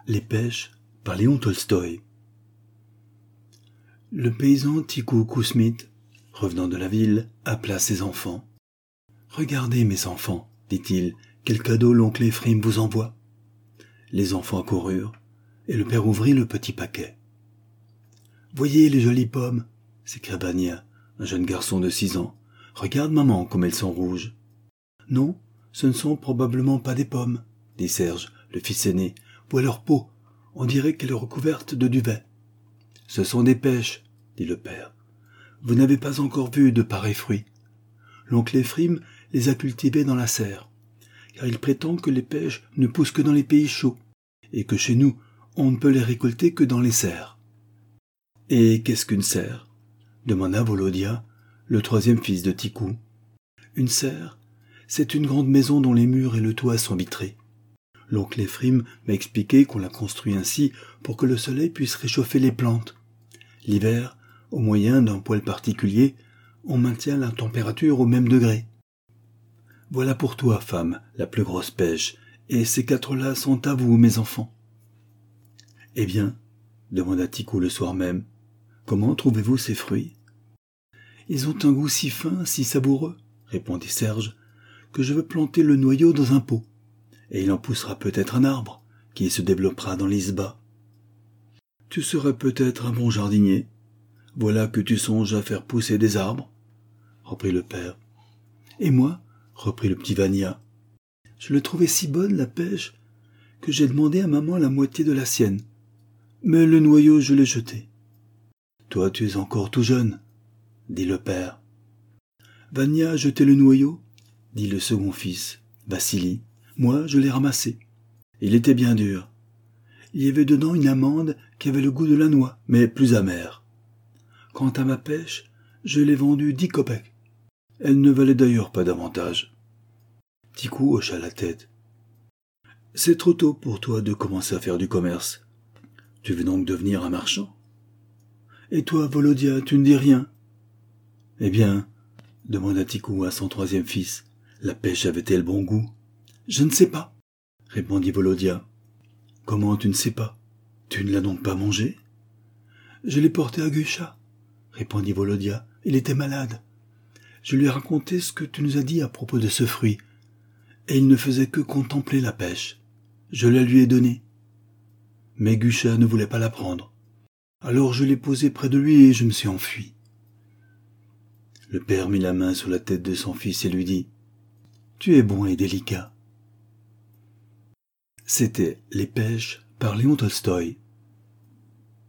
Les pêches par Léon Tolstoï. Le paysan Tikou Kousmit, revenant de la ville, appela ses enfants. « Regardez, mes enfants, dit-il, quel cadeau l'oncle Ephraim vous envoie. » Les enfants accoururent, et le père ouvrit le petit paquet. « Voyez les jolies pommes, s'écria Vania, un jeune garçon de 6 ans. « Regarde, maman, comme elles sont rouges. »« Non, ce ne sont probablement pas des pommes, dit Serge, le fils aîné. « Vois leur peau, on dirait qu'elle est recouverte de duvet. »« Ce sont des pêches, dit le père. Vous n'avez pas encore vu de pareils fruits. L'oncle Ephraim les a cultivés dans la serre, car il prétend que les pêches ne poussent que dans les pays chauds, et que chez nous, on ne peut les récolter que dans les serres. »« Et qu'est-ce qu'une serre ?» demanda Volodia, le 3e fils de Tikou. « Une serre, c'est une grande maison dont les murs et le toit sont vitrés. L'oncle Ephraim m'a expliqué qu'on l'a construit ainsi pour que le soleil puisse réchauffer les plantes. L'hiver, au moyen d'un poêle particulier, on maintient la température au même degré. Voilà pour toi, femme, la plus grosse pêche, et ces 4-là sont à vous, mes enfants. »« Eh bien, demanda Tikou le soir même, comment trouvez-vous ces fruits ? »« Ils ont un goût si fin, si savoureux, répondit Serge, que je veux planter le noyau dans un pot, et il en poussera peut-être un arbre, qui se développera dans l'isba. Tu serais peut-être un bon jardinier. Voilà que tu songes à faire pousser des arbres, reprit le père. Et moi, reprit le petit Vania, je le trouvais si bonne, la pêche, que j'ai demandé à maman la moitié de la sienne. Mais le noyau, je l'ai jeté. Toi, tu es encore tout jeune, dit le père. Vania a jeté le noyau, dit le second fils, Vassili. Moi, je l'ai ramassé. Il était bien dur. Il y avait dedans une amande qui avait le goût de la noix, mais plus amère. Quant à ma pêche, je l'ai vendue 10 kopecks. Elle ne valait d'ailleurs pas davantage. Tikou hocha la tête. C'est trop tôt pour toi de commencer à faire du commerce. Tu veux donc devenir un marchand? Et toi, Volodia, tu ne dis rien? Eh bien, demanda Tikou à son 3e fils, la pêche avait-elle bon goût? Je ne sais pas, répondit Volodia. Comment tu ne sais pas? Tu ne l'as donc pas mangé? Je l'ai porté à Gusha, répondit Volodia. Il était malade. Je lui ai raconté ce que tu nous as dit à propos de ce fruit, et il ne faisait que contempler la pêche. Je la lui ai donnée. Mais Gusha ne voulait pas la prendre. Alors je l'ai posée près de lui et je me suis enfui. Le père mit la main sur la tête de son fils et lui dit « Tu es bon et délicat. » C'était Les pêches par Léon Tolstoï.